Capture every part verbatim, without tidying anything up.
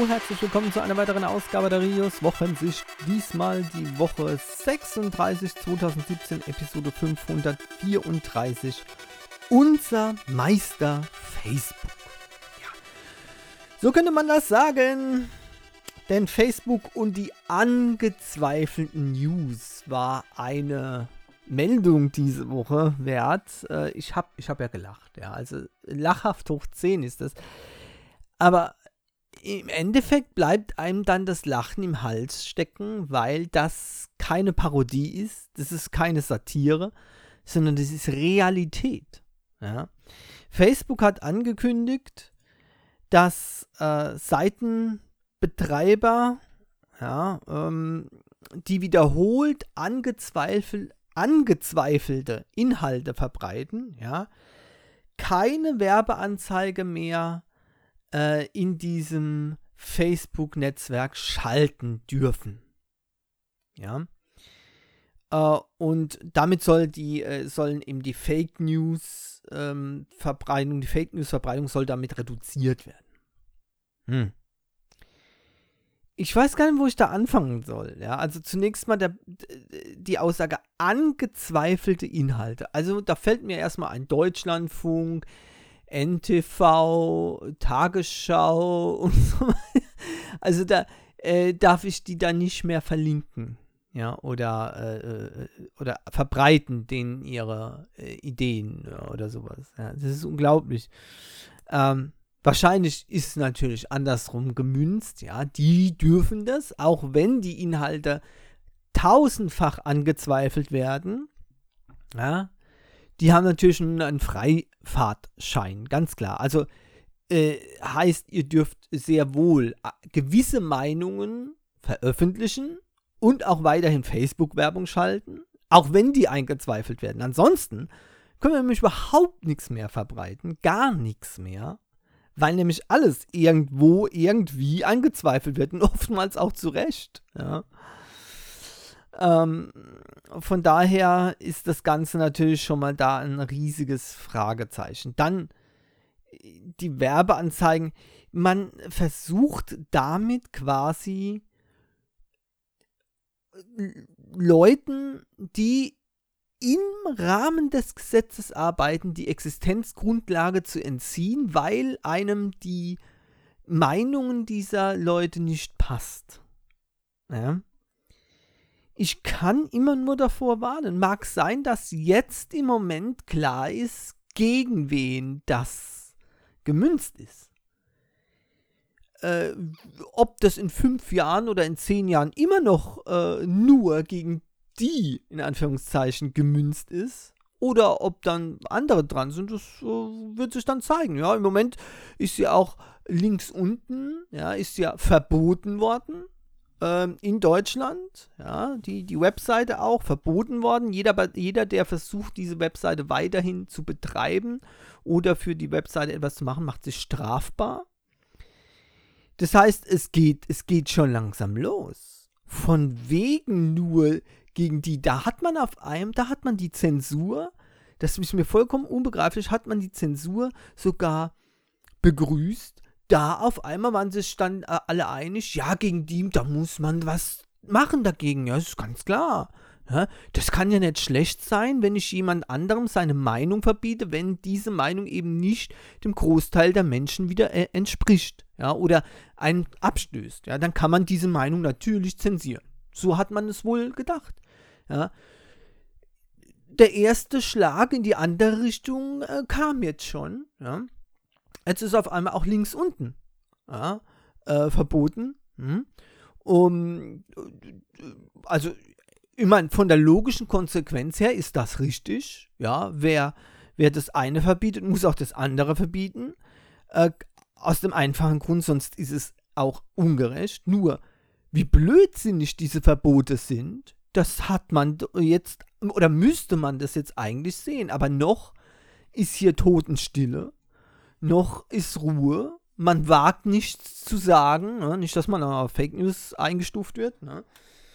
Hallo, herzlich willkommen zu einer weiteren Ausgabe der Rios Wochensicht. Diesmal die Woche sechsunddreißig zweitausendsiebzehn, Episode fünfhundertvierunddreißig. Unser Meister Facebook. Ja. So könnte man das sagen. Denn Facebook und die angezweifelten News war eine Meldung diese Woche wert. Äh, ich habe ich hab ja gelacht. Ja, also lachhaft hoch zehn ist das. Aber im Endeffekt bleibt einem dann das Lachen im Hals stecken, weil das keine Parodie ist, das ist keine Satire, sondern das ist Realität. Ja. Facebook hat angekündigt, dass äh, Seitenbetreiber, ja, ähm, die wiederholt angezweifelt, angezweifelte Inhalte verbreiten, ja, keine Werbeanzeige mehr in diesem Facebook-Netzwerk schalten dürfen. Ja. Äh, und damit soll die, äh, sollen eben die Fake News ähm, Verbreitung, die Fake News Verbreitung soll damit reduziert werden. Hm. Ich weiß gar nicht, wo ich da anfangen soll. Ja, also zunächst mal der, die Aussage angezweifelte Inhalte. Also da fällt mir erstmal ein Deutschlandfunk, N T V, Tagesschau und so weiter. Also da äh, darf ich die dann nicht mehr verlinken, ja, oder, äh, oder verbreiten denen ihre äh, Ideen oder sowas. Ja, das ist unglaublich. Ähm, wahrscheinlich ist es natürlich andersrum gemünzt, ja, die dürfen das, auch wenn die Inhalte tausendfach angezweifelt werden, ja. Die haben natürlich einen Freifahrtschein, ganz klar. Also äh, heißt, ihr dürft sehr wohl gewisse Meinungen veröffentlichen und auch weiterhin Facebook-Werbung schalten, auch wenn die eingezweifelt werden. Ansonsten können wir nämlich überhaupt nichts mehr verbreiten, gar nichts mehr, weil nämlich alles irgendwo irgendwie angezweifelt wird und oftmals auch zu Recht, ja. Ähm, von daher ist das Ganze natürlich schon mal da ein riesiges Fragezeichen. Dann die Werbeanzeigen. Man versucht damit quasi Leuten, die im Rahmen des Gesetzes arbeiten, die Existenzgrundlage zu entziehen, weil einem die Meinungen dieser Leute nicht passt. Ja. Ich kann immer nur davor warnen. Mag sein, dass jetzt im Moment klar ist, gegen wen das gemünzt ist. Äh, ob das in fünf Jahren oder in zehn Jahren immer noch äh, nur gegen die, in Anführungszeichen, gemünzt ist, oder ob dann andere dran sind, das äh, wird sich dann zeigen. Ja, im Moment ist ja auch links unten, ja, ist ja verboten worden. In Deutschland, ja, die, die Webseite auch verboten worden. Jeder, jeder, der versucht, diese Webseite weiterhin zu betreiben oder für die Webseite etwas zu machen, macht sich strafbar. Das heißt, es geht, es geht schon langsam los. Von wegen nur gegen die, da hat man auf einem, da hat man die Zensur, das ist mir vollkommen unbegreiflich, hat man die Zensur sogar begrüßt. Da auf einmal waren sich dann äh, alle einig, ja, gegen die, da muss man was machen dagegen, ja, das ist ganz klar. Ja, das kann ja nicht schlecht sein, wenn ich jemand anderem seine Meinung verbiete, wenn diese Meinung eben nicht dem Großteil der Menschen wieder äh, entspricht, ja, oder einen abstößt, ja, dann kann man diese Meinung natürlich zensieren. So hat man es wohl gedacht, ja. Der erste Schlag in die andere Richtung äh, kam jetzt schon, ja. Jetzt ist auf einmal auch links unten ja, äh, verboten. Hm. Um, also, ich meine, von der logischen Konsequenz her ist das richtig. Ja, wer, wer das eine verbietet, muss auch das andere verbieten. Äh, aus dem einfachen Grund, sonst ist es auch ungerecht. Nur, wie blödsinnig diese Verbote sind, das hat man jetzt, oder müsste man das jetzt eigentlich sehen. Aber noch ist hier Totenstille. Noch ist Ruhe, man wagt nichts zu sagen, ne? Nicht, dass man auf Fake News eingestuft wird, ne?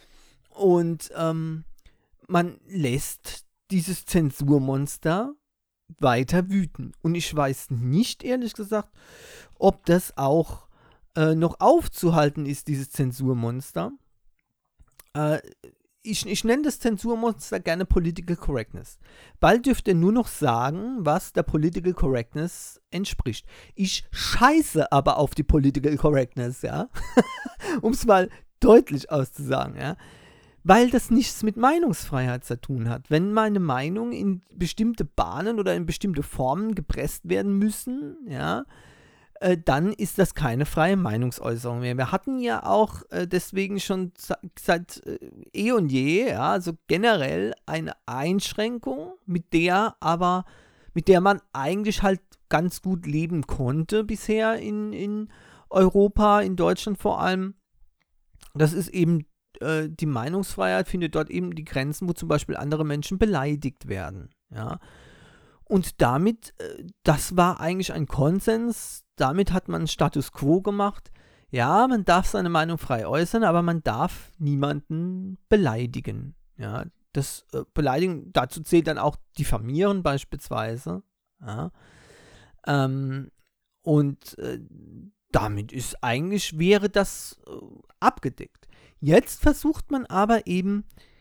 Und ähm, man lässt dieses Zensurmonster weiter wüten. Und ich weiß nicht, ehrlich gesagt, ob das auch äh, noch aufzuhalten ist, dieses Zensurmonster. Äh, ich, ich nenne das Zensurmonster gerne Political Correctness. Bald dürft ihr nur noch sagen, was der Political Correctness entspricht. Ich scheiße aber auf die Political Correctness, ja. Um es mal deutlich auszusagen, ja. Weil das nichts mit Meinungsfreiheit zu tun hat. Wenn meine Meinung in bestimmte Bahnen oder in bestimmte Formen gepresst werden müssen, ja, äh, dann ist das keine freie Meinungsäußerung mehr. Wir hatten ja auch äh, deswegen schon seit äh, eh und je, ja, also generell eine Einschränkung, mit der aber, mit der man eigentlich halt ganz gut leben konnte bisher in, in Europa, in Deutschland vor allem. Das ist eben äh, die Meinungsfreiheit, findet dort eben die Grenzen, wo zum Beispiel andere Menschen beleidigt werden, ja. Und damit, äh, das war eigentlich ein Konsens, damit hat man Status Quo gemacht. Ja, man darf seine Meinung frei äußern, aber man darf niemanden beleidigen. Ja, das äh, Beleidigen, dazu zählt dann auch diffamieren beispielsweise. Ja, ähm, und äh, damit ist eigentlich, wäre das äh, abgedeckt. Jetzt versucht man aber eben,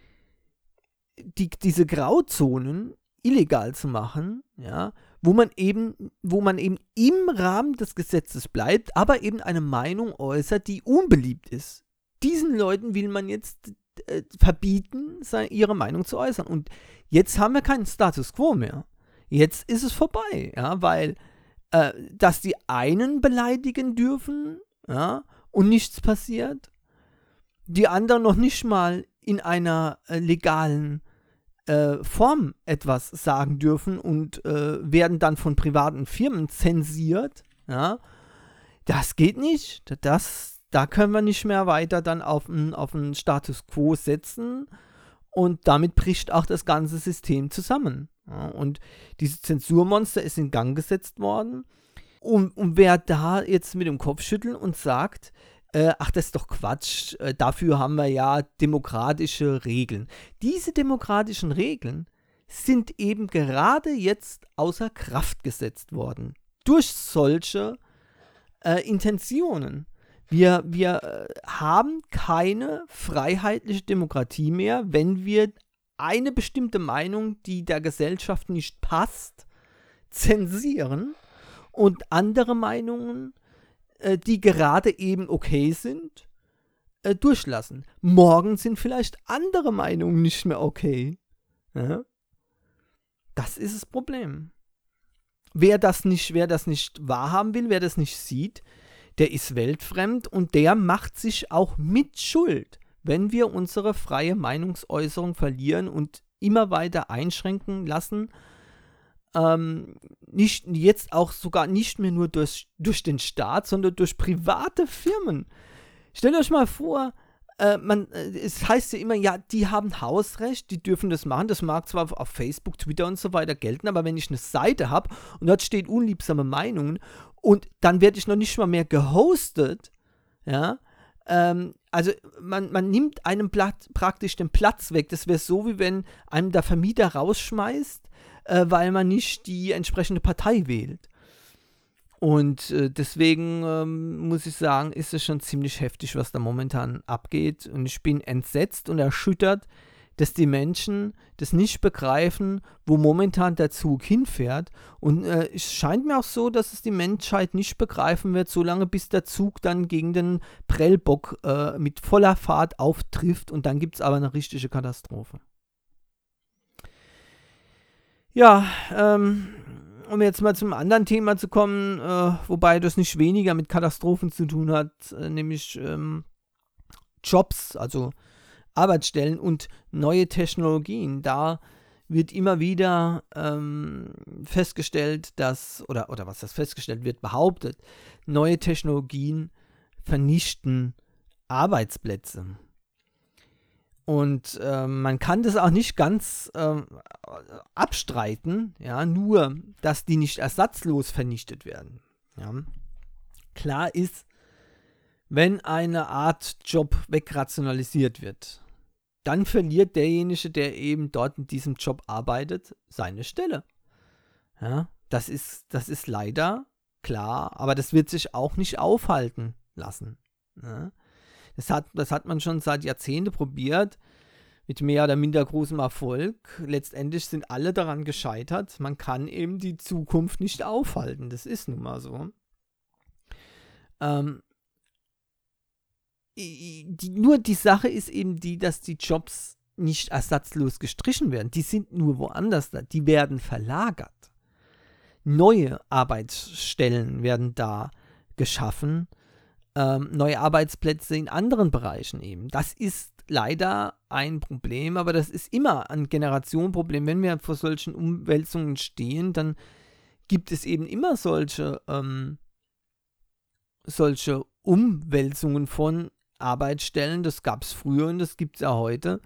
die, diese Grauzonen illegal zu machen, ja, wo man eben, wo man eben im Rahmen des Gesetzes bleibt, aber eben eine Meinung äußert, die unbeliebt ist. Diesen Leuten will man jetzt äh, verbieten, seine, ihre Meinung zu äußern. Und jetzt haben wir keinen Status Quo mehr. Jetzt ist es vorbei, ja, weil äh, dass die einen beleidigen dürfen, ja, und nichts passiert, die anderen noch nicht mal in einer äh, legalen Äh, Form etwas sagen dürfen und äh, werden dann von privaten Firmen zensiert, ja, das geht nicht. Das, da können wir nicht mehr weiter dann auf einen auf einen Status Quo setzen und damit bricht auch das ganze System zusammen. Ja, und dieses Zensurmonster ist in Gang gesetzt worden und, und wer da jetzt mit dem Kopf schüttelt und sagt, Äh, ach, das ist doch Quatsch, äh, dafür haben wir ja demokratische Regeln. Diese demokratischen Regeln sind eben gerade jetzt außer Kraft gesetzt worden. Durch solche äh, Intentionen. Wir, wir äh, haben keine freiheitliche Demokratie mehr, wenn wir eine bestimmte Meinung, die der Gesellschaft nicht passt, zensieren und andere Meinungen, die gerade eben okay sind, äh, durchlassen. Morgen sind vielleicht andere Meinungen nicht mehr okay. Ja? Das ist das Problem. Wer das nicht, wer das nicht wahrhaben will, wer das nicht sieht, der ist weltfremd und der macht sich auch mit Schuld, wenn wir unsere freie Meinungsäußerung verlieren und immer weiter einschränken lassen. Ähm, nicht, jetzt auch sogar nicht mehr nur durch, durch den Staat, sondern durch private Firmen. Stellt euch mal vor, äh, man, äh, es heißt ja immer, ja, die haben Hausrecht, die dürfen das machen. Das mag zwar auf Facebook, Twitter und so weiter gelten, aber wenn ich eine Seite habe und dort steht unliebsame Meinungen und dann werde ich noch nicht mal mehr gehostet, ja, ähm, also man, man nimmt einem Blatt, praktisch den Platz weg. Das wäre so, wie wenn einem der Vermieter rausschmeißt, äh, weil man nicht die entsprechende Partei wählt. Und äh, deswegen ähm, muss ich sagen, ist es schon ziemlich heftig, was da momentan abgeht. Und ich bin entsetzt und erschüttert, dass die Menschen das nicht begreifen, wo momentan der Zug hinfährt. Und äh, es scheint mir auch so, dass es die Menschheit nicht begreifen wird, solange bis der Zug dann gegen den Prellbock äh, mit voller Fahrt auftrifft. Und dann gibt es aber eine richtige Katastrophe. Ja, ähm, um jetzt mal zum anderen Thema zu kommen, äh, wobei das nicht weniger mit Katastrophen zu tun hat, äh, nämlich ähm, Jobs, also Arbeitsstellen und neue Technologien. Da wird immer wieder ähm, festgestellt, dass, oder, oder was das festgestellt wird, behauptet, neue Technologien vernichten Arbeitsplätze. Und äh, man kann das auch nicht ganz äh, abstreiten, ja, nur, dass die nicht ersatzlos vernichtet werden. Ja. Klar ist, wenn eine Art Job wegrationalisiert wird, dann verliert derjenige, der eben dort in diesem Job arbeitet, seine Stelle. Ja, das ist, das ist leider klar, aber das wird sich auch nicht aufhalten. lassen. Ja. Das hat, das hat man schon seit Jahrzehnten probiert, mit mehr oder minder großem Erfolg. Letztendlich sind alle daran gescheitert. Man kann eben die Zukunft nicht aufhalten. Das ist nun mal so. Ähm, die, nur die Sache ist eben die, dass die Jobs nicht ersatzlos gestrichen werden. Die sind nur woanders da. Die werden verlagert. Neue Arbeitsstellen werden da geschaffen. Ähm, neue Arbeitsplätze in anderen Bereichen eben. Das ist leider ein Problem, aber das ist immer ein Generationenproblem. Wenn wir vor solchen Umwälzungen stehen, dann gibt es eben immer solche, ähm, solche Umwälzungen von Arbeitsstellen. Das gab es früher und das gibt es ja heute.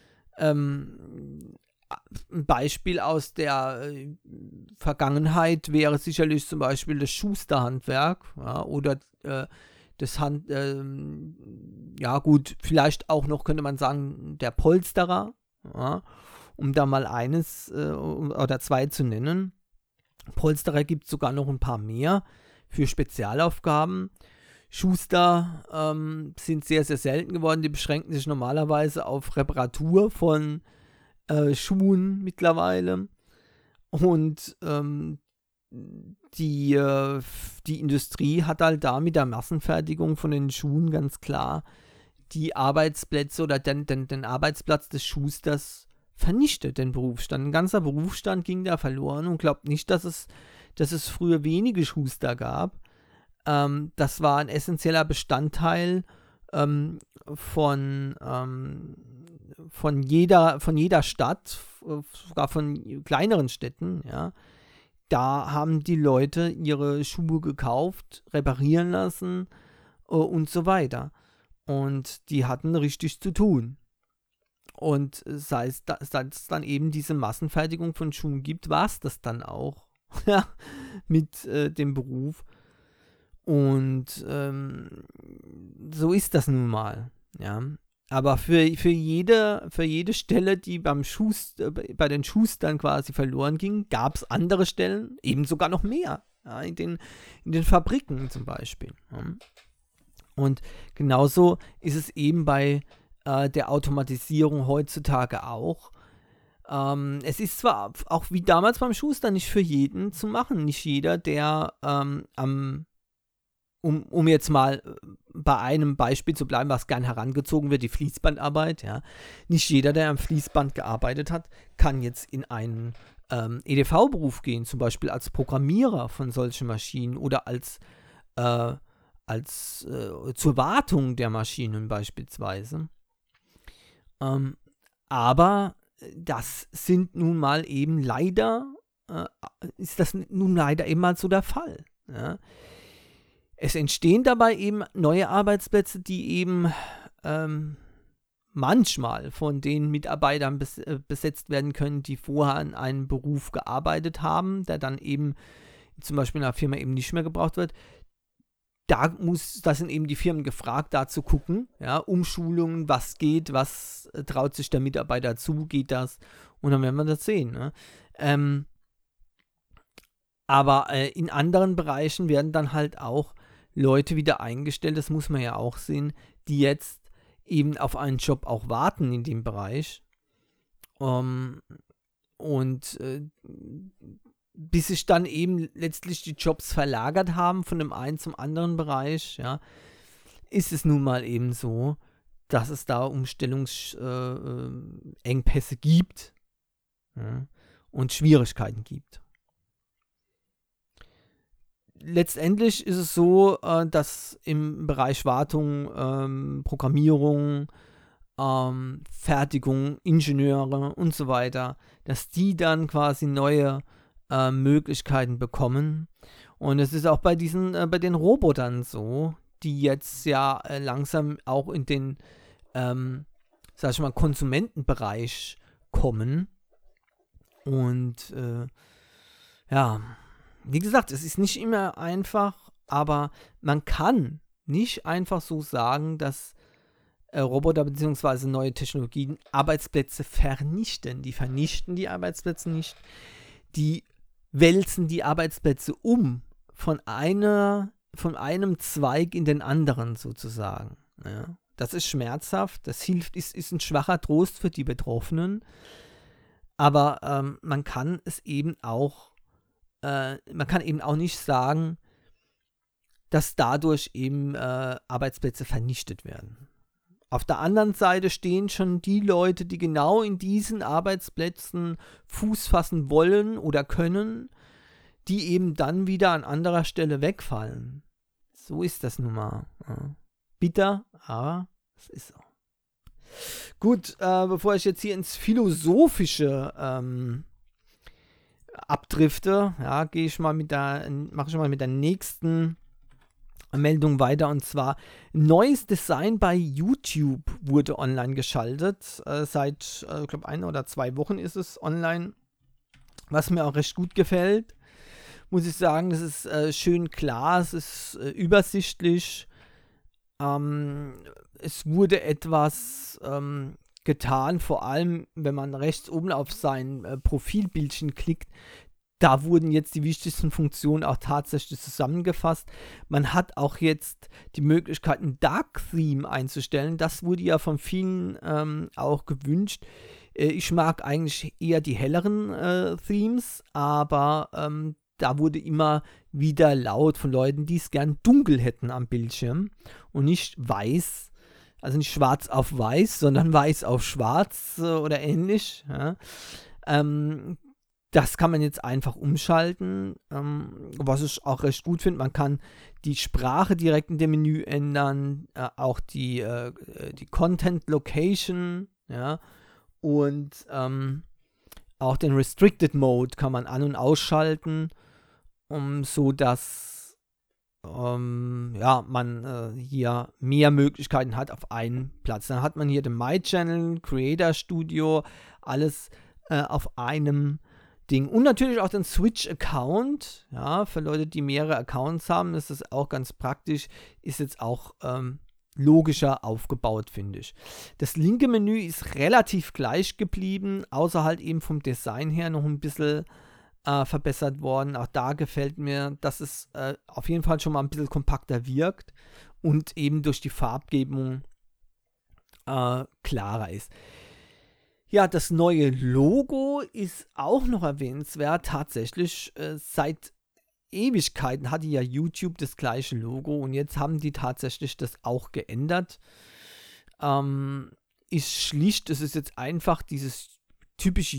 Ähm, ein Beispiel aus der äh, Vergangenheit wäre sicherlich zum Beispiel das Schusterhandwerk, ja, oder äh, das Hand, ähm, ja gut, vielleicht auch noch, könnte man sagen, der Polsterer, ja, um da mal eines äh, oder zwei zu nennen. Polsterer gibt es sogar noch ein paar mehr für Spezialaufgaben. Schuster ähm, sind sehr, sehr selten geworden. Die beschränken sich normalerweise auf Reparatur von äh, Schuhen mittlerweile. Und ähm, die, äh, die Industrie hat halt da mit der Massenfertigung von den Schuhen ganz klar die Arbeitsplätze oder den, den, den Arbeitsplatz des Schusters vernichtet, den Berufsstand. Ein ganzer Berufsstand ging da verloren und glaubt nicht, dass es, dass es früher wenige Schuster gab. Ähm, das war ein essentieller Bestandteil ähm, von, ähm, von, jeder, von jeder Stadt, sogar von kleineren Städten, ja. Da haben die Leute ihre Schuhe gekauft, reparieren lassen äh, und so weiter. Und die hatten richtig zu tun. Und seit es, da, seit es dann eben diese Massenfertigung von Schuhen gibt, war es das dann auch mit äh, dem Beruf. Und ähm, so ist das nun mal. Ja. Aber für, für, jede, für jede Stelle, die beim Schuster, bei den Schustern quasi verloren ging, gab es andere Stellen, eben sogar noch mehr. Ja, in, den, in den Fabriken zum Beispiel. Ja. Und genauso ist es eben bei äh, der Automatisierung heutzutage auch. Ähm, es ist zwar auch wie damals beim Schuster nicht für jeden zu machen. Nicht jeder, der ähm, am Um, um jetzt mal bei einem Beispiel zu bleiben, was gern herangezogen wird, die Fließbandarbeit, ja. Nicht jeder, der am Fließband gearbeitet hat, kann jetzt in einen ähm, E D V-Beruf gehen, zum Beispiel als Programmierer von solchen Maschinen oder als, äh, als äh, zur Wartung der Maschinen beispielsweise. Ähm, aber das sind nun mal eben leider, äh, ist das nun leider eben mal so der Fall, ja. Es entstehen dabei eben neue Arbeitsplätze, die eben ähm, manchmal von den Mitarbeitern bes äh, besetzt werden können, die vorher in einem Beruf gearbeitet haben, der dann eben zum Beispiel in einer Firma eben nicht mehr gebraucht wird. Da muss, da sind eben die Firmen gefragt, da zu gucken, ja, Umschulungen, was geht, was äh, traut sich der Mitarbeiter zu, geht das? Und dann werden wir das sehen. Ne? Ähm, aber äh, in anderen Bereichen werden dann halt auch Leute wieder eingestellt, das muss man ja auch sehen, die jetzt eben auf einen Job auch warten in dem Bereich. Um, und äh, bis sich dann eben letztlich die Jobs verlagert haben von dem einen zum anderen Bereich, ja, ist es nun mal eben so, dass es da Umstellungsengpässe äh, gibt, ja, und Schwierigkeiten gibt. Letztendlich ist es so, äh, dass im Bereich Wartung, ähm, Programmierung, ähm, Fertigung, Ingenieure und so weiter, dass die dann quasi neue äh, Möglichkeiten bekommen. Und es ist auch bei diesen, äh, bei den Robotern so, die jetzt ja äh, langsam auch in den, ähm, sag ich mal, Konsumentenbereich kommen. Und äh, ja, wie gesagt, es ist nicht immer einfach, aber man kann nicht einfach so sagen, dass äh, Roboter bzw. neue Technologien Arbeitsplätze vernichten. Die vernichten die Arbeitsplätze nicht. Die wälzen die Arbeitsplätze um von einer von einem Zweig in den anderen sozusagen. Ja. Das ist schmerzhaft, das hilft, ist, ist ein schwacher Trost für die Betroffenen, aber ähm, man kann es eben auch, äh, man kann eben auch nicht sagen, dass dadurch eben äh, Arbeitsplätze vernichtet werden. Auf der anderen Seite stehen schon die Leute, die genau in diesen Arbeitsplätzen Fuß fassen wollen oder können, die eben dann wieder an anderer Stelle wegfallen. So ist das nun mal. Ja. Bitter, aber es ist so. Gut, äh, bevor ich jetzt hier ins Philosophische ähm, abdrifte, ja, gehe ich mal mit der, mache ich mal mit der nächsten Meldung weiter, und zwar neues Design bei YouTube wurde online geschaltet. Äh, seit, äh, ich glaube, ein oder zwei Wochen ist es online, was mir auch recht gut gefällt. Muss ich sagen, das ist äh, schön klar, es ist äh, übersichtlich. Ähm, es wurde etwas ähm, getan, vor allem wenn man rechts oben auf sein äh, Profilbildchen klickt. Da wurden jetzt die wichtigsten Funktionen auch tatsächlich zusammengefasst. Man hat auch jetzt die Möglichkeit, ein Dark Theme einzustellen. Das wurde ja von vielen ähm, auch gewünscht. Äh, ich mag eigentlich eher die helleren äh, Themes, aber ähm, da wurde immer wieder laut von Leuten, die es gern dunkel hätten am Bildschirm und nicht weiß, also nicht schwarz auf weiß, sondern weiß auf schwarz äh, oder ähnlich. Ja. Ähm, Das kann man jetzt einfach umschalten, ähm, was ich auch recht gut finde. Man kann die Sprache direkt in dem Menü ändern, äh, auch die, äh, die Content Location, ja, und ähm, auch den Restricted Mode kann man an- und ausschalten, um, so dass ähm, ja, man äh, hier mehr Möglichkeiten hat auf einen Platz. Dann hat man hier den My Channel, Creator Studio, alles äh, auf einem Ding. Und natürlich auch den Switch-Account, ja, für Leute, die mehrere Accounts haben, ist das auch ganz praktisch, ist jetzt auch ähm, logischer aufgebaut, finde ich. Das linke Menü ist relativ gleich geblieben, außer halt eben vom Design her noch ein bisschen äh, verbessert worden. Auch da gefällt mir, dass es äh, auf jeden Fall schon mal ein bisschen kompakter wirkt und eben durch die Farbgebung äh, klarer ist. Ja, das neue Logo ist auch noch erwähnenswert. Tatsächlich, äh, seit Ewigkeiten hatte ja YouTube das gleiche Logo und jetzt haben die tatsächlich das auch geändert. Ähm, ist schlicht, es ist jetzt einfach dieses typische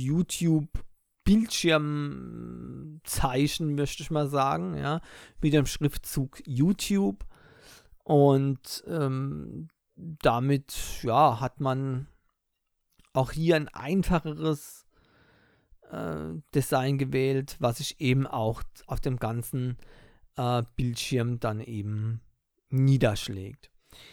YouTube-Bildschirmzeichen, möchte ich mal sagen, ja, mit dem Schriftzug YouTube. Und ähm, damit, ja, hat man auch hier ein einfacheres äh, Design gewählt, was sich eben auch auf dem ganzen äh, Bildschirm dann eben niederschlägt.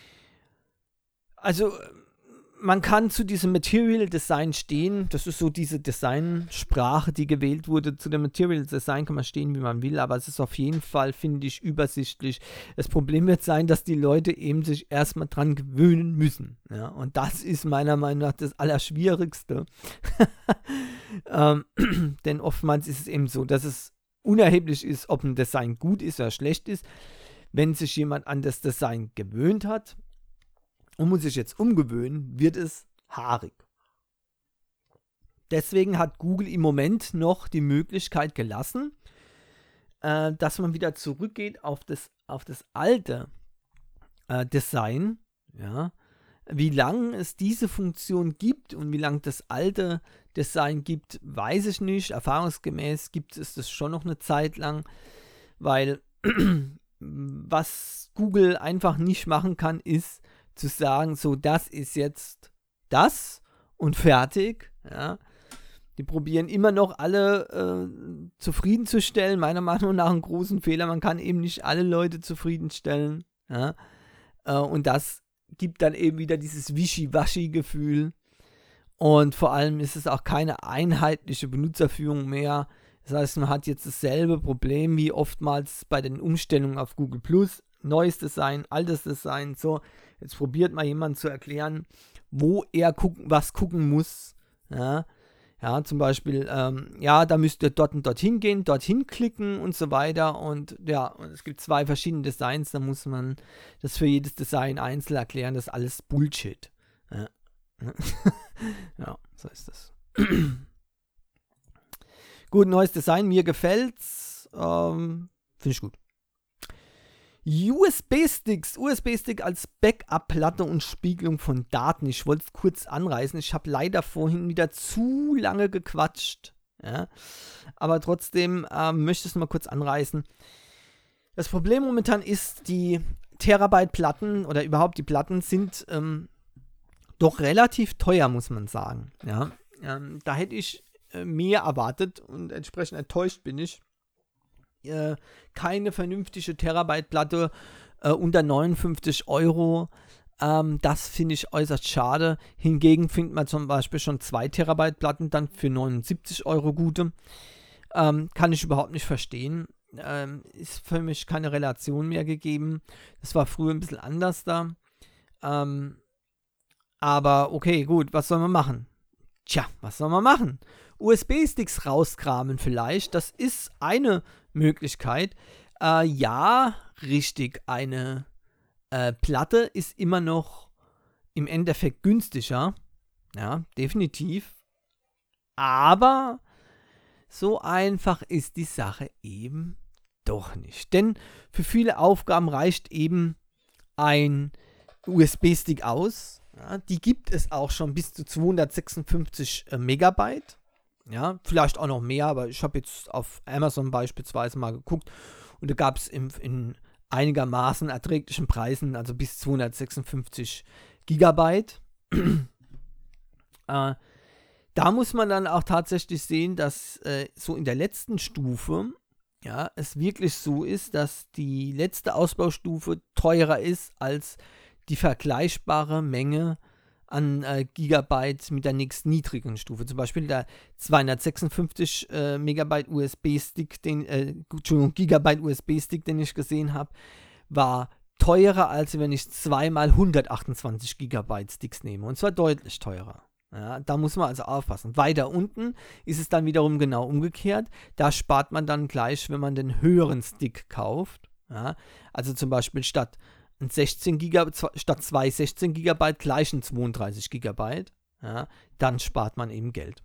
Also man kann zu diesem Material Design stehen, das ist so diese Designsprache, die gewählt wurde. Zu dem Material Design kann man stehen, wie man will, aber es ist auf jeden Fall, finde ich, übersichtlich. Das Problem wird sein, dass die Leute eben sich erstmal dran gewöhnen müssen. Ja? Und das ist meiner Meinung nach das Allerschwierigste. ähm, denn oftmals ist es eben so, dass es unerheblich ist, ob ein Design gut ist oder schlecht ist. Wenn sich jemand an das Design gewöhnt hat und muss sich jetzt umgewöhnen, wird es haarig. Deswegen hat Google im Moment noch die Möglichkeit gelassen, äh, dass man wieder zurückgeht auf das, auf das alte äh, Design. Ja. Wie lange es diese Funktion gibt und wie lange das alte Design gibt, weiß ich nicht. Erfahrungsgemäß gibt es das schon noch eine Zeit lang, weil was Google einfach nicht machen kann, ist zu sagen, so, das ist jetzt das und fertig. Ja. Die probieren immer noch alle äh, zufriedenzustellen. Meiner Meinung nach ein großen Fehler. Man kann eben nicht alle Leute zufriedenstellen. Ja. Äh, und das gibt dann eben wieder dieses Wischi-Waschi-Gefühl. Und vor allem ist es auch keine einheitliche Benutzerführung mehr. Das heißt, man hat jetzt dasselbe Problem wie oftmals bei den Umstellungen auf Google Plus. Neues Design, altes Design, so. Jetzt probiert mal jemand zu erklären, wo er gucken, was gucken muss. Ja. Ja, zum Beispiel, ähm, ja, da müsst ihr dort und dorthin gehen, dorthin klicken und so weiter. Und ja, und es gibt zwei verschiedene Designs, da muss man das für jedes Design einzeln erklären. Das ist alles Bullshit. Ja, ja, so ist das. Gut, neues Design, mir gefällt's. Ähm, Finde ich gut. U S B-Sticks, U S B-Stick als Backup-Platte und Spiegelung von Daten. Ich wollte es kurz anreißen. Ich habe leider vorhin wieder zu lange gequatscht. Ja? Aber trotzdem ähm, möchte ich es mal kurz anreißen. Das Problem momentan ist, die Terabyte-Platten oder überhaupt die Platten sind ähm, doch relativ teuer, muss man sagen. Ja? Ähm, da hätte ich äh, mehr erwartet und entsprechend enttäuscht bin ich. Äh, keine vernünftige Terabyte-Platte äh, unter neunundfünfzig Euro. Ähm, das finde ich äußerst schade. Hingegen findet man zum Beispiel schon zwei Terabyte-Platten dann für neunundsiebzig Euro gute. Ähm, kann ich überhaupt nicht verstehen. Ähm, ist für mich keine Relation mehr gegeben. Das war früher ein bisschen anders da. Ähm, aber okay, gut, was soll man machen? Tja, was soll man machen? U S B-Sticks rauskramen vielleicht, das ist eine Möglichkeit. Äh, ja, richtig, eine äh, Platte ist immer noch im Endeffekt günstiger. Ja, definitiv. Aber so einfach ist die Sache eben doch nicht. Denn für viele Aufgaben reicht eben ein U S B-Stick aus. Ja, die gibt es auch schon bis zu zweihundertsechsundfünfzig äh, Megabyte. Ja, vielleicht auch noch mehr, aber ich habe jetzt auf Amazon beispielsweise mal geguckt und da gab es in einigermaßen erträglichen Preisen, also bis zweihundertsechsundfünfzig Gigabyte. äh, da muss man dann auch tatsächlich sehen, dass äh, so in der letzten Stufe, ja, es wirklich so ist, dass die letzte Ausbaustufe teurer ist als die vergleichbare Menge an äh, Gigabyte mit der nächsten niedrigen Stufe. Zum Beispiel der zweihundertsechsundfünfzig äh, Megabyte U S B-Stick, den, äh, Entschuldigung, Gigabyte U S B-Stick, den ich gesehen habe, war teurer, als wenn ich zweimal hundertachtundzwanzig Gigabyte Sticks nehme. Und zwar deutlich teurer. Ja, da muss man also aufpassen. Weiter unten ist es dann wiederum genau umgekehrt. Da spart man dann gleich, wenn man den höheren Stick kauft. Ja, also zum Beispiel statt sechzehn Gigabyte, statt zwei sechzehn Gigabyte gleich ein zweiunddreißig Gigabyte, ja, dann spart man eben Geld.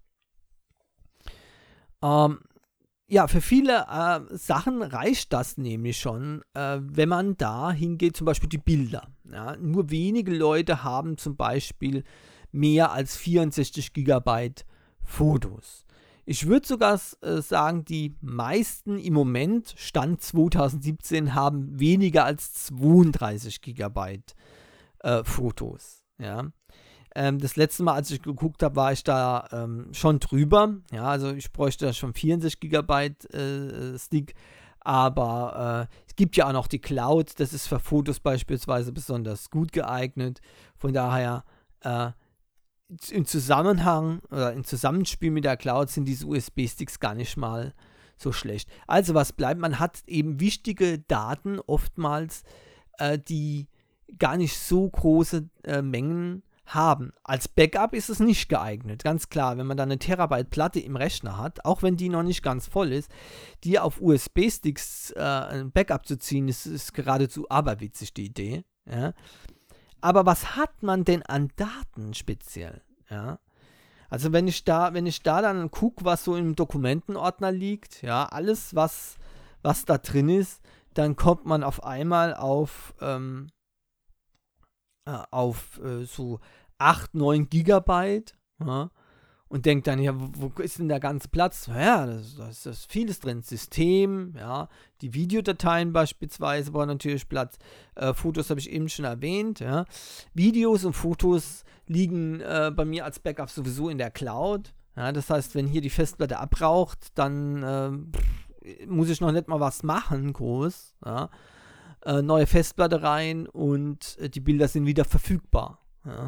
Ähm, ja, für viele äh, Sachen reicht das nämlich schon, äh, wenn man da hingeht, zum Beispiel die Bilder. Ja. Nur wenige Leute haben zum Beispiel mehr als vierundsechzig Gigabyte Fotos. Ich würde sogar äh, sagen, die meisten im Moment, Stand zweitausendsiebzehn, haben weniger als zweiunddreißig Gigabyte äh, Fotos. Ja. Ähm, das letzte Mal, als ich geguckt habe, war ich da ähm, schon drüber. Ja, also ich bräuchte da schon vierundsechzig Gigabyte äh, Stick. Aber äh, es gibt ja auch noch die Cloud. Das ist für Fotos beispielsweise besonders gut geeignet. Von daher äh, im Zusammenhang oder im Zusammenspiel mit der Cloud sind diese U S B-Sticks gar nicht mal so schlecht. Also was bleibt? Man hat eben wichtige Daten oftmals, äh, die gar nicht so große äh, Mengen haben. Als Backup ist es nicht geeignet, ganz klar. Wenn man dann eine Terabyte Platte im Rechner hat, auch wenn die noch nicht ganz voll ist, die auf U S B-Sticks äh, ein Backup zu ziehen, ist, ist geradezu aberwitzig, die Idee. Ja. Aber was hat man denn an Daten speziell? Ja? Also wenn ich da, wenn ich da dann gucke, was so im Dokumentenordner liegt, ja, alles, was, was da drin ist, dann kommt man auf einmal auf, ähm, äh, auf äh, so acht, neun Gigabyte, ja, und denkt dann, ja, wo, wo ist denn der ganze Platz? Ja, da ist, ist vieles drin. System, ja, die Videodateien beispielsweise brauchen natürlich Platz. Äh, Fotos habe ich eben schon erwähnt, ja. Videos und Fotos liegen äh, bei mir als Backup sowieso in der Cloud. Ja, das heißt, wenn hier die Festplatte abraucht, dann äh, pff, muss ich noch nicht mal was machen, groß. Ja. Äh, neue Festplatte rein und äh, die Bilder sind wieder verfügbar. Ja.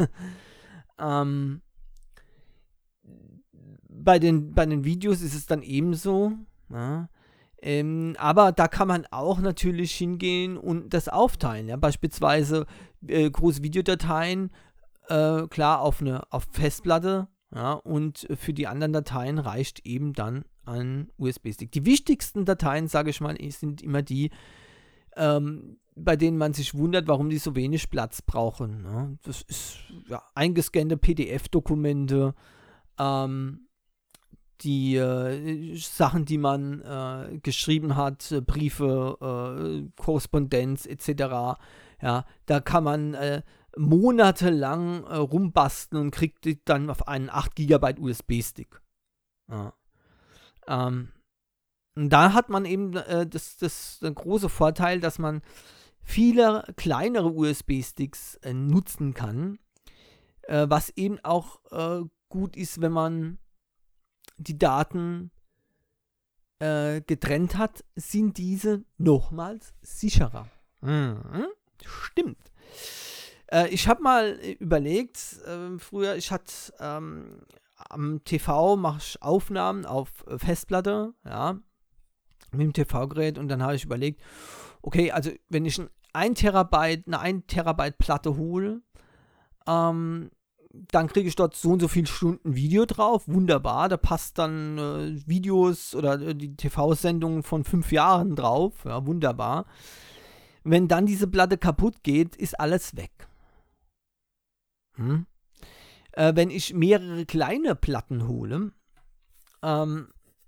ähm, Bei den, bei den Videos ist es dann ebenso. Ja. Ähm, aber da kann man auch natürlich hingehen und das aufteilen. Ja. Beispielsweise äh, große Videodateien, äh, klar, auf eine auf Festplatte Ja, und für die anderen Dateien reicht eben dann ein U S B-Stick. Die wichtigsten Dateien, sage ich mal, sind immer die, ähm, bei denen man sich wundert, warum die so wenig Platz brauchen. Ne? Das ist ja, eingescannte P D F-Dokumente, ähm, die äh, Sachen, die man äh, geschrieben hat, äh, Briefe, äh, Korrespondenz et cetera. Ja, da kann man äh, monatelang äh, rumbasteln und kriegt die dann auf einen acht Gigabyte U S B-Stick. Ja. Ähm, und da hat man eben äh, das, das, der große Vorteil, dass man viele kleinere U S B-Sticks äh, nutzen kann, äh, was eben auch äh, gut ist, wenn man die Daten äh, getrennt hat, sind diese nochmals sicherer. Mhm. Stimmt. Äh, ich habe mal überlegt, äh, früher, ich hatte ähm, am T V mache ich Aufnahmen auf äh, Festplatte, ja, mit dem T V-Gerät, und dann habe ich überlegt, okay, also wenn ich ein 1 Terabyte, eine ein Terabyte Platte hole, ähm, dann kriege ich dort so und so viele Stunden Video drauf, wunderbar, da passt dann äh, Videos oder äh, die T V-Sendungen von fünf Jahren drauf, ja, wunderbar. Wenn dann diese Platte kaputt geht, ist alles weg. Hm? Äh, wenn ich mehrere kleine Platten hole ähm,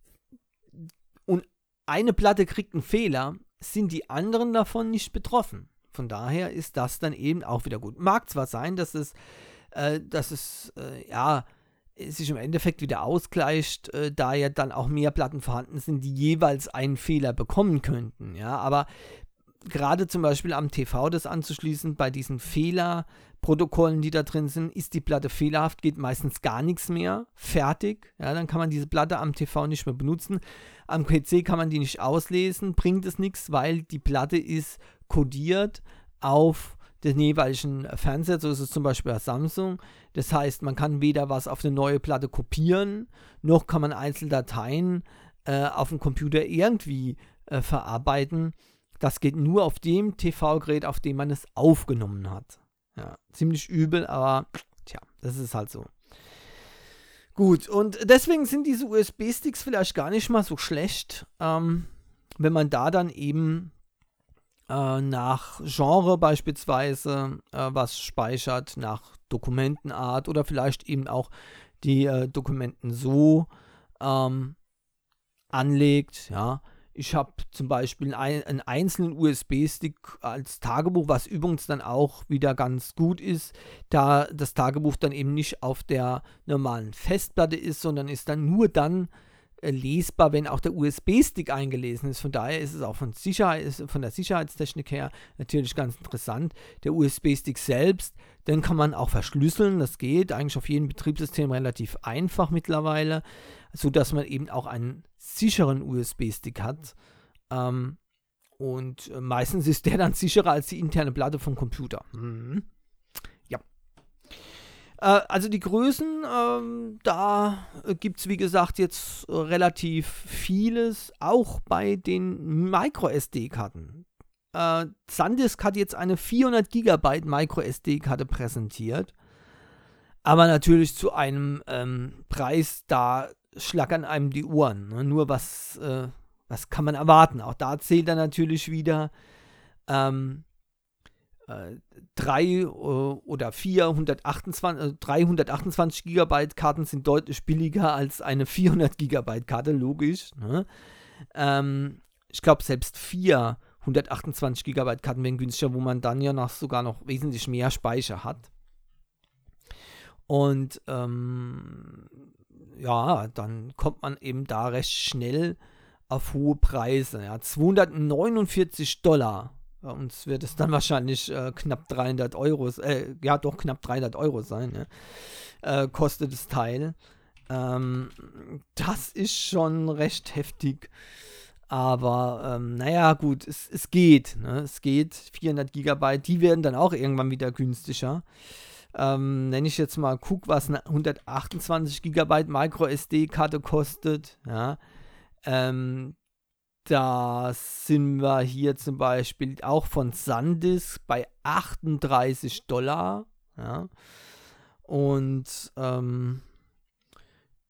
und eine Platte kriegt einen Fehler, sind die anderen davon nicht betroffen. Von daher ist das dann eben auch wieder gut. Mag zwar sein, dass es, äh, dass es äh, ja, sich im Endeffekt wieder ausgleicht, äh, da ja dann auch mehr Platten vorhanden sind, die jeweils einen Fehler bekommen könnten. Ja, aber gerade zum Beispiel am T V das anzuschließen, bei diesen Fehlerprotokollen, die da drin sind, ist die Platte fehlerhaft, geht meistens gar nichts mehr, fertig. Ja, dann kann man diese Platte am T V nicht mehr benutzen. Am P C kann man die nicht auslesen, bringt es nichts, weil die Platte ist kodiert auf den jeweiligen Fernseher. So ist es zum Beispiel bei Samsung. Das heißt, man kann weder was auf eine neue Platte kopieren, noch kann man einzelne Dateien äh, auf dem Computer irgendwie äh, verarbeiten. Das geht nur auf dem T V-Gerät, auf dem man es aufgenommen hat. Ja, ziemlich übel, aber tja, das ist halt so. Gut, und deswegen sind diese U S B-Sticks vielleicht gar nicht mal so schlecht, ähm, wenn man da dann eben äh, nach Genre beispielsweise äh, was speichert, nach Dokumentenart oder vielleicht eben auch die äh, Dokumenten so ähm, anlegt, ja. Ich habe zum Beispiel ein, einen einzelnen U S B-Stick als Tagebuch, was übrigens dann auch wieder ganz gut ist, da das Tagebuch dann eben nicht auf der normalen Festplatte ist, sondern ist dann nur dann äh, lesbar, wenn auch der U S B-Stick eingelesen ist. Von daher ist es auch von, Sicherheit, ist von der Sicherheitstechnik her natürlich ganz interessant. Der U S B-Stick selbst, den kann man auch verschlüsseln, das geht eigentlich auf jedem Betriebssystem relativ einfach mittlerweile, sodass man eben auch einen sicheren U S B-Stick hat. Ähm, und äh, meistens ist der dann sicherer als die interne Platte vom Computer. Mhm. Ja. Äh, also die Größen, ähm, da äh, gibt es wie gesagt jetzt äh, relativ vieles, auch bei den Micro-S D-Karten. Äh, SanDisk hat jetzt eine vierhundert Gigabyte Micro-S D-Karte präsentiert. Aber natürlich zu einem ähm, Preis, da schlackern einem die Ohren. Ne? Nur was, äh, was kann man erwarten? Auch da zählt dann natürlich wieder ähm, äh, drei äh, oder vier hundertachtundzwanzig, äh, dreihundertachtundzwanzig Gigabyte Karten sind deutlich billiger als eine vierhundert Gigabyte Karte, logisch. Ne? Ähm, ich glaube, selbst vier hundertachtundzwanzig Gigabyte Karten wären günstiger, wo man dann ja noch sogar noch wesentlich mehr Speicher hat. Und ähm, ja, dann kommt man eben da recht schnell auf hohe Preise. Ja, zweihundertneunundvierzig Dollar. Bei uns wird es dann wahrscheinlich äh, knapp dreihundert Euro, äh, ja doch knapp dreihundert Euro sein, ja, äh, kostet das Teil. Ähm, das ist schon recht heftig. Aber ähm, naja, gut, es, es geht. Ne? Es geht. vierhundert Gigabyte, die werden dann auch irgendwann wieder günstiger. Ähm, wenn ich jetzt mal gucke, was eine hundertachtundzwanzig Gigabyte Micro-S D-Karte kostet, ja, ähm, da sind wir hier zum Beispiel auch von SanDisk bei achtunddreißig Dollar, ja, und ähm,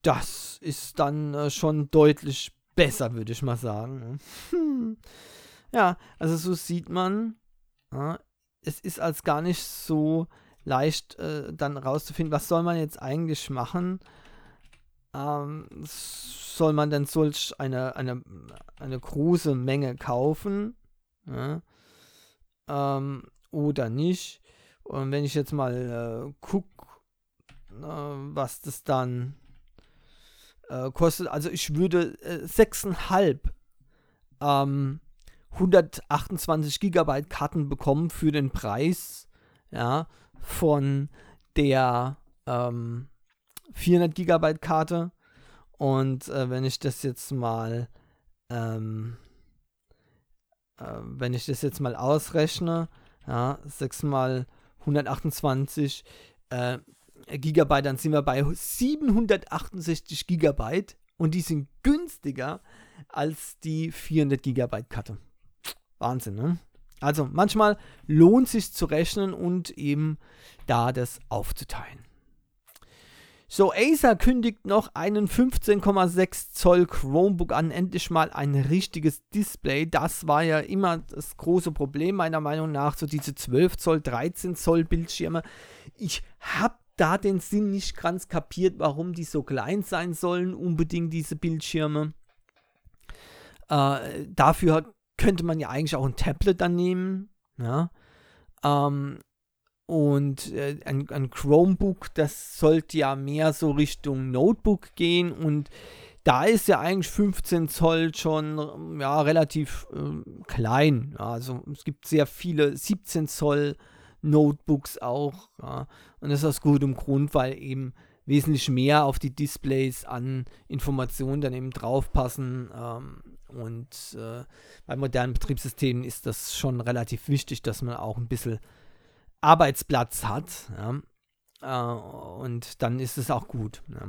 das ist dann äh, schon deutlich besser, würde ich mal sagen. Hm. Ja, also so sieht man, ja, es ist als gar nicht so leicht äh, dann rauszufinden, was soll man jetzt eigentlich machen. Ähm, soll man denn solch eine, eine, eine große Menge kaufen, ja, ähm, oder nicht? Und wenn ich jetzt mal äh, gucke, äh, was das dann äh, kostet, also ich würde äh, sechs Komma fünf ähm, hundertachtundzwanzig Gigabyte Karten bekommen für den Preis, ja, von der ähm, vierhundert Gigabyte Karte. Und äh, wenn ich das jetzt mal ähm, äh, wenn ich das jetzt mal ausrechne, ja, sechs mal hundertachtundzwanzig äh, Gigabyte, dann sind wir bei siebenhundertachtundsechzig Gigabyte und die sind günstiger als die vierhundert Gigabyte Karte. Wahnsinn, ne? Also manchmal lohnt sich zu rechnen und eben da das aufzuteilen. So, Acer kündigt noch einen fünfzehn Komma sechs Zoll Chromebook an, endlich mal ein richtiges Display. Das war ja immer das große Problem meiner Meinung nach, so diese zwölf Zoll, dreizehn Zoll Bildschirme. Ich habe da den Sinn nicht ganz kapiert, warum die so klein sein sollen, unbedingt diese Bildschirme. Äh, dafür könnte man ja eigentlich auch ein Tablet dann nehmen, ja. Ähm, und äh, ein, ein Chromebook, das sollte ja mehr so Richtung Notebook gehen und da ist ja eigentlich fünfzehn Zoll schon ja, relativ äh, klein. Ja, also es gibt sehr viele siebzehn Zoll Notebooks auch, ja, und das ist aus gutem Grund, weil eben wesentlich mehr auf die Displays an Informationen dann eben draufpassen. Ähm, und äh, bei modernen Betriebssystemen ist das schon relativ wichtig, dass man auch ein bisschen Arbeitsplatz hat. Ja, äh, und dann ist es auch gut. Ja,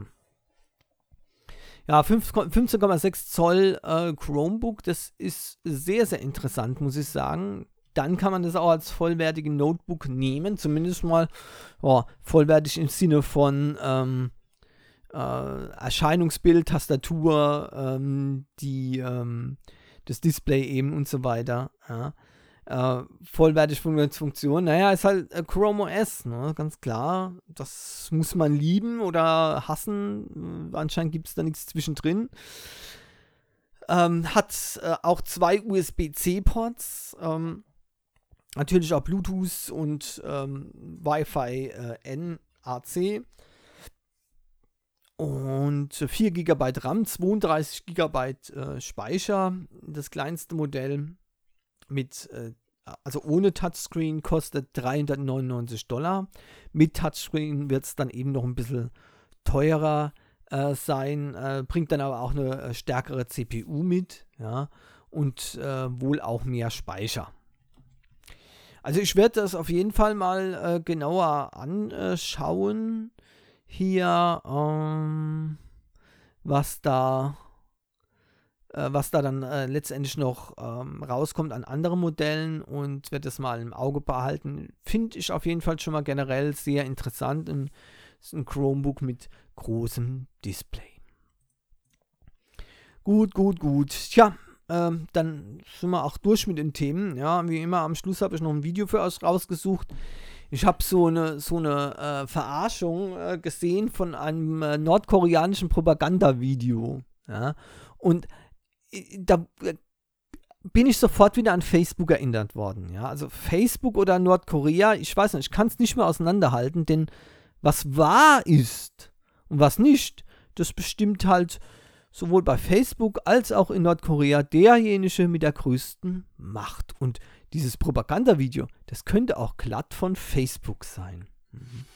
ja fünfzehn Komma sechs Zoll äh, Chromebook, das ist sehr, sehr interessant, muss ich sagen. Dann kann man das auch als vollwertigen Notebook nehmen, zumindest mal oh, vollwertig im Sinne von ähm, äh, Erscheinungsbild, Tastatur, ähm, die, ähm, das Display eben und so weiter. Ja. Äh, vollwertig Funktion, naja, ist halt äh, Chrome O S, ne? Ganz klar. Das muss man lieben oder hassen. Äh, anscheinend gibt es da nichts zwischendrin. Ähm, hat äh, auch zwei U S B C Ports. Ähm, Natürlich auch Bluetooth und ähm, Wi-Fi äh, N A C. Und vier Gigabyte RAM, zweiunddreißig Gigabyte äh, Speicher. Das kleinste Modell mit, äh, also ohne Touchscreen kostet dreihundertneunundneunzig Dollar. Mit Touchscreen wird es dann eben noch ein bisschen teurer äh, sein. Äh, bringt dann aber auch eine äh, stärkere C P U mit. Ja, und äh, wohl auch mehr Speicher. Also ich werde das auf jeden Fall mal äh, genauer anschauen. Hier, ähm, was da, äh, was da dann äh, letztendlich noch ähm, rauskommt an anderen Modellen und werde das mal im Auge behalten. Finde ich auf jeden Fall schon mal generell sehr interessant. Ein, ein Chromebook mit großem Display. Gut, gut, gut. Tja. Ähm, dann sind wir auch durch mit den Themen. Ja, wie immer, am Schluss habe ich noch ein Video für euch rausgesucht. Ich habe so eine, so eine äh, Verarschung äh, gesehen von einem äh, nordkoreanischen Propagandavideo. Ja, und äh, da äh, bin ich sofort wieder an Facebook erinnert worden. Ja, also Facebook oder Nordkorea, ich weiß nicht, ich kann es nicht mehr auseinanderhalten, denn was wahr ist und was nicht, das bestimmt halt sowohl bei Facebook als auch in Nordkorea derjenige mit der größten Macht. Und dieses Propagandavideo, das könnte auch glatt von Facebook sein. Mhm.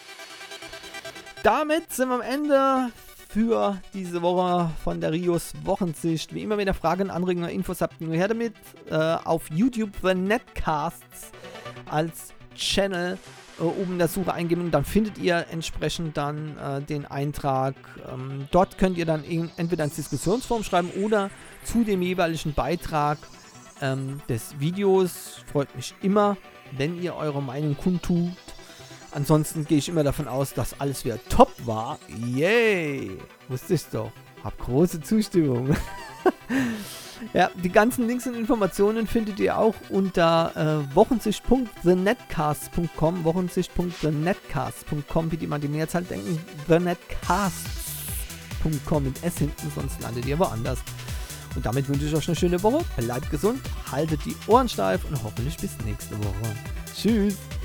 Damit sind wir am Ende für diese Woche von der Rios Wochensicht. Wie immer, wenn ihr Fragen, Anregungen oder Infos habt, nur her damit. Äh, auf YouTube The Netcasts als Channel äh, oben in der Suche eingeben, dann findet ihr entsprechend dann äh, den Eintrag. Ähm, dort könnt ihr dann in, entweder ins Diskussionsforum schreiben oder zu dem jeweiligen Beitrag ähm, des Videos. Freut mich immer, wenn ihr eure Meinung kundtut. Ansonsten gehe ich immer davon aus, dass alles wieder top war. Yay! Wusste ich doch. Hab große Zustimmung. Ja, die ganzen Links und Informationen findet ihr auch unter äh, wochensicht punkt the netcast punkt com, wochensicht punkt the netcast punkt com, bitte mal die Mehrzahl denken, the netcasts punkt com mit S hinten, sonst landet ihr woanders. Und damit wünsche ich euch eine schöne Woche, bleibt gesund, haltet die Ohren steif und hoffentlich bis nächste Woche. Tschüss!